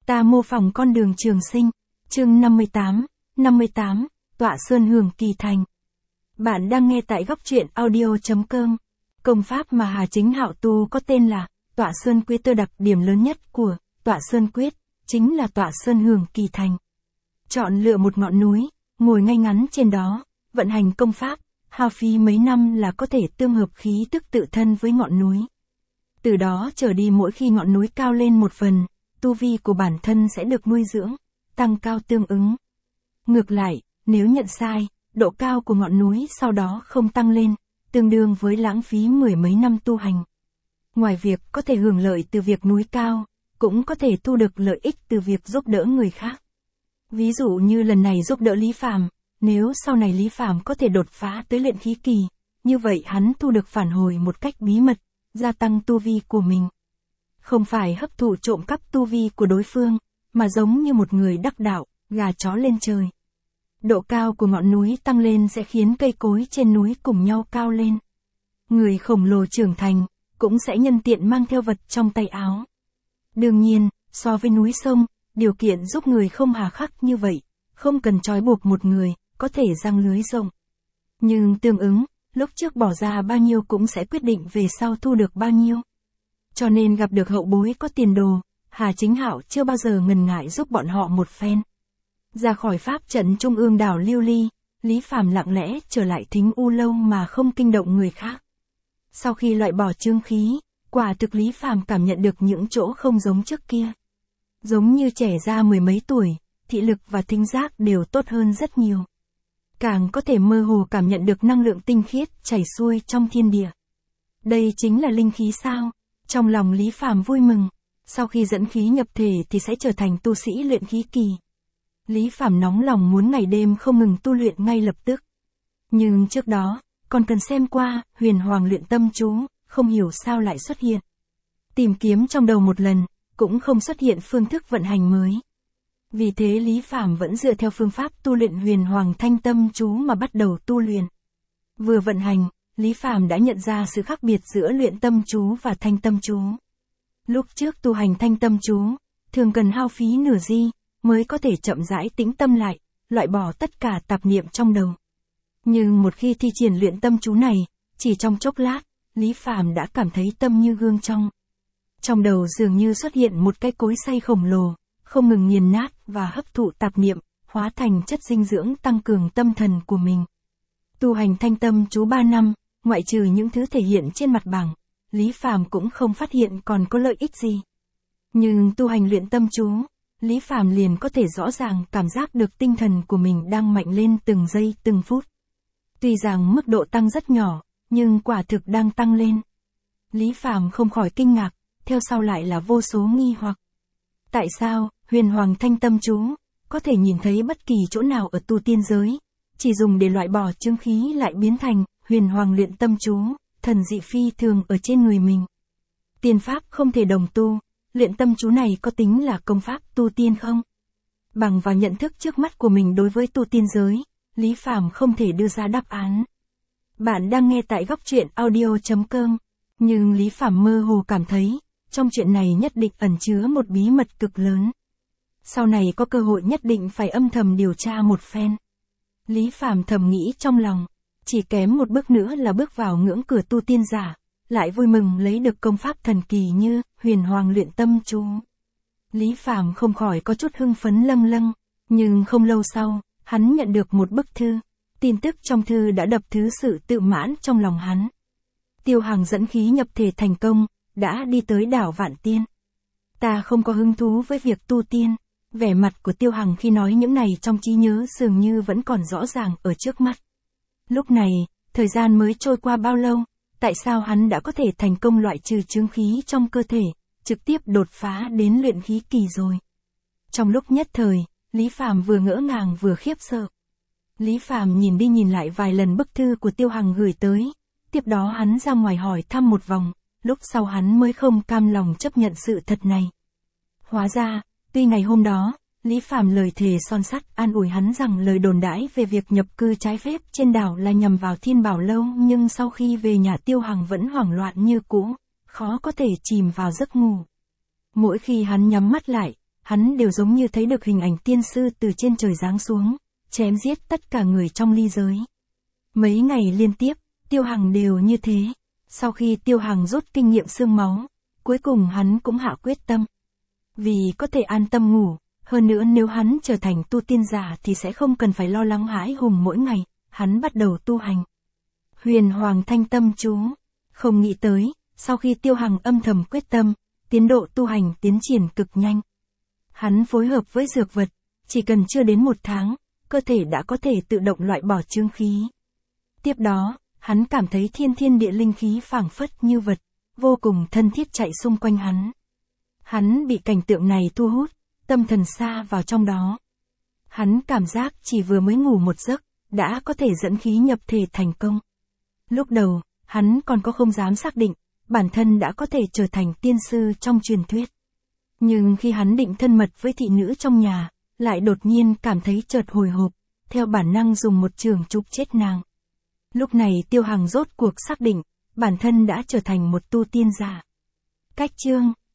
Ta mô phỏng con đường trường sinh. Chương 58, Tọa Sơn Hưởng Kỳ Thành. Bạn đang nghe tại góc truyện audio.com. Công pháp mà Hà Chính Hạo tu có tên là Tọa Sơn Quyết. Đặc điểm lớn nhất của Tọa Sơn Quyết chính là Tọa Sơn Hưởng Kỳ Thành. Chọn lựa một ngọn núi, ngồi ngay ngắn trên đó, vận hành công pháp, hao phí mấy năm là có thể tương hợp khí tức tự thân với ngọn núi. Từ đó trở đi, mỗi khi ngọn núi cao lên một phần, tu vi của bản thân sẽ được nuôi dưỡng, tăng cao tương ứng. Ngược lại, nếu nhận sai, độ cao của ngọn núi sau đó không tăng lên, tương đương với lãng phí mười mấy năm tu hành. Ngoài việc có thể hưởng lợi từ việc núi cao, cũng có thể thu được lợi ích từ việc giúp đỡ người khác. Ví dụ như lần này giúp đỡ Lý Phàm, nếu sau này Lý Phàm có thể đột phá tới luyện khí kỳ, như vậy hắn thu được phản hồi một cách bí mật, gia tăng tu vi của mình. Không phải hấp thụ trộm cắp tu vi của đối phương, mà giống như một người đắc đạo, gà chó lên trời. Độ cao của ngọn núi tăng lên sẽ khiến cây cối trên núi cùng nhau cao lên. Người khổng lồ trưởng thành, cũng sẽ nhân tiện mang theo vật trong tay áo. Đương nhiên, so với núi sông, điều kiện giúp người không hà khắc như vậy, không cần trói buộc một người, có thể giăng lưới rộng. Nhưng tương ứng, lúc trước bỏ ra bao nhiêu cũng sẽ quyết định về sau thu được bao nhiêu. Cho nên gặp được hậu bối có tiền đồ, Hà Chính Hạo chưa bao giờ ngần ngại giúp bọn họ một phen. Ra khỏi pháp trận trung ương đảo Lưu Ly, Lý Phàm lặng lẽ trở lại Thính U Lâu mà không kinh động người khác. Sau khi loại bỏ chướng khí, quả thực Lý Phàm cảm nhận được những chỗ không giống trước kia. Giống như trẻ ra mười mấy tuổi, thị lực và thính giác đều tốt hơn rất nhiều. Càng có thể mơ hồ cảm nhận được năng lượng tinh khiết chảy xuôi trong thiên địa. Đây chính là linh khí sao? Trong lòng Lý Phàm vui mừng, sau khi dẫn khí nhập thể thì sẽ trở thành tu sĩ luyện khí kỳ. Lý Phàm nóng lòng muốn ngày đêm không ngừng tu luyện ngay lập tức. Nhưng trước đó, còn cần xem qua Huyền Hoàng Luyện Tâm Chú, không hiểu sao lại xuất hiện. Tìm kiếm trong đầu một lần, cũng không xuất hiện phương thức vận hành mới. Vì thế Lý Phàm vẫn dựa theo phương pháp tu luyện Huyền Hoàng Thanh Tâm Chú mà bắt đầu tu luyện. Vừa vận hành, Lý Phàm đã nhận ra sự khác biệt giữa luyện tâm chú và thanh tâm chú. Lúc trước tu hành thanh tâm chú, thường cần hao phí nửa giây mới có thể chậm rãi tĩnh tâm lại, loại bỏ tất cả tạp niệm trong đầu. Nhưng một khi thi triển luyện tâm chú này, chỉ trong chốc lát, Lý Phàm đã cảm thấy tâm như gương trong. Trong đầu dường như xuất hiện một cái cối xay khổng lồ, không ngừng nghiền nát và hấp thụ tạp niệm, hóa thành chất dinh dưỡng tăng cường tâm thần của mình. Tu hành thanh tâm chú 3 năm, ngoại trừ những thứ thể hiện trên mặt bảng, Lý Phàm cũng không phát hiện còn có lợi ích gì. Nhưng tu hành luyện tâm chú, Lý Phàm liền có thể rõ ràng cảm giác được tinh thần của mình đang mạnh lên từng giây từng phút. Tuy rằng mức độ tăng rất nhỏ, nhưng quả thực đang tăng lên. Lý Phàm không khỏi kinh ngạc, theo sau lại là vô số nghi hoặc. Tại sao, Huyền Hoàng Thanh Tâm Chú, có thể nhìn thấy bất kỳ chỗ nào ở tu tiên giới, chỉ dùng để loại bỏ chướng khí lại biến thành Huyền Hoàng Luyện Tâm Chú, thần dị phi thường ở trên người mình. Tiên pháp không thể đồng tu, luyện tâm chú này có tính là công pháp tu tiên không? Bằng vào nhận thức trước mắt của mình đối với tu tiên giới, Lý Phàm không thể đưa ra đáp án. Bạn đang nghe tại góc truyện audio.com, nhưng Lý Phàm mơ hồ cảm thấy, trong chuyện này nhất định ẩn chứa một bí mật cực lớn. Sau này có cơ hội nhất định phải âm thầm điều tra một phen. Lý Phàm thầm nghĩ trong lòng, chỉ kém một bước nữa là bước vào ngưỡng cửa tu tiên giả, lại vui mừng lấy được công pháp thần kỳ như Huyền Hoàng Luyện Tâm Chú. Lý Phàm không khỏi có chút hưng phấn lâng lâng, nhưng không lâu sau, hắn nhận được một bức thư. Tin tức trong thư đã đập thứ sự tự mãn trong lòng hắn. Tiêu Hằng dẫn khí nhập thể thành công, đã đi tới đảo Vạn Tiên. Ta không có hứng thú với việc tu tiên. Vẻ mặt của Tiêu Hằng khi nói những này trong trí nhớ dường như vẫn còn rõ ràng ở trước mắt. Lúc này, thời gian mới trôi qua bao lâu, tại sao hắn đã có thể thành công loại trừ chướng khí trong cơ thể, trực tiếp đột phá đến luyện khí kỳ rồi. Trong lúc nhất thời, Lý Phàm vừa ngỡ ngàng vừa khiếp sợ. Lý Phàm nhìn đi nhìn lại vài lần bức thư của Tiêu Hằng gửi tới, tiếp đó hắn ra ngoài hỏi thăm một vòng, lúc sau hắn mới không cam lòng chấp nhận sự thật này. Hóa ra, tuy ngày hôm đó, Lý Phàm lời thề son sắt an ủi hắn rằng lời đồn đãi về việc nhập cư trái phép trên đảo là nhằm vào Thiên Bảo Lâu, nhưng sau khi về nhà Tiêu Hằng vẫn hoảng loạn như cũ, khó có thể chìm vào giấc ngủ. Mỗi khi hắn nhắm mắt lại, hắn đều giống như thấy được hình ảnh tiên sư từ trên trời giáng xuống, chém giết tất cả người trong ly giới. Mấy ngày liên tiếp, Tiêu Hằng đều như thế. Sau khi Tiêu Hằng rút kinh nghiệm xương máu, cuối cùng hắn cũng hạ quyết tâm. Vì có thể an tâm ngủ, hơn nữa nếu hắn trở thành tu tiên giả thì sẽ không cần phải lo lắng hãi hùng mỗi ngày, hắn bắt đầu tu hành. Huyền Hoàng Thanh Tâm Chú. Không nghĩ tới, sau khi Tiêu Hằng âm thầm quyết tâm, tiến độ tu hành tiến triển cực nhanh. Hắn phối hợp với dược vật, chỉ cần chưa đến 1 tháng, cơ thể đã có thể tự động loại bỏ chương khí. Tiếp đó, hắn cảm thấy thiên địa linh khí phảng phất như vật, vô cùng thân thiết chạy xung quanh hắn. Hắn bị cảnh tượng này thu hút, tâm thần xa vào trong đó. Hắn cảm giác chỉ vừa mới ngủ một giấc, đã có thể dẫn khí nhập thể thành công. Lúc đầu, hắn còn không dám xác định, bản thân đã có thể trở thành tiên sư trong truyền thuyết. Nhưng khi hắn định thân mật với thị nữ trong nhà, lại đột nhiên cảm thấy chợt hồi hộp, theo bản năng dùng một chưởng chụp chết nàng. Lúc này Tiêu Hằng rốt cuộc xác định, bản thân đã trở thành một tu tiên giả. Cách chương